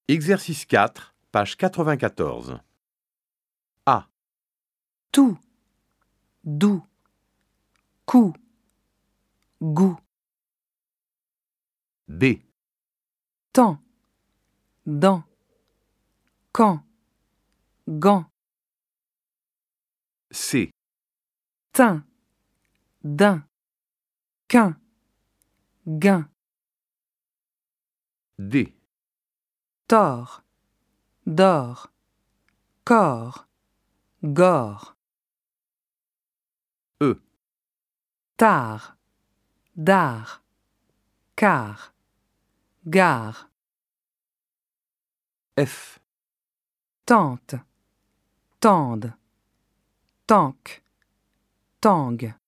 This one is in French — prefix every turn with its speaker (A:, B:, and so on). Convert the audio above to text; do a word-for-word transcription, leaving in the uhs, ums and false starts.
A: Exercice quatre, page quatre-vingt-quatorze. A.
B: Tout, doux, coup, goût.
A: B.
B: Temps, dents, quand, gant.
A: C.
B: Teint, d'un, qu'un, gain.
A: D.
B: Tort, d'or, corps, gore.
A: E.
B: Tard, d'art, quart, gare.
A: F.
B: Tente, tende, tank, tangue.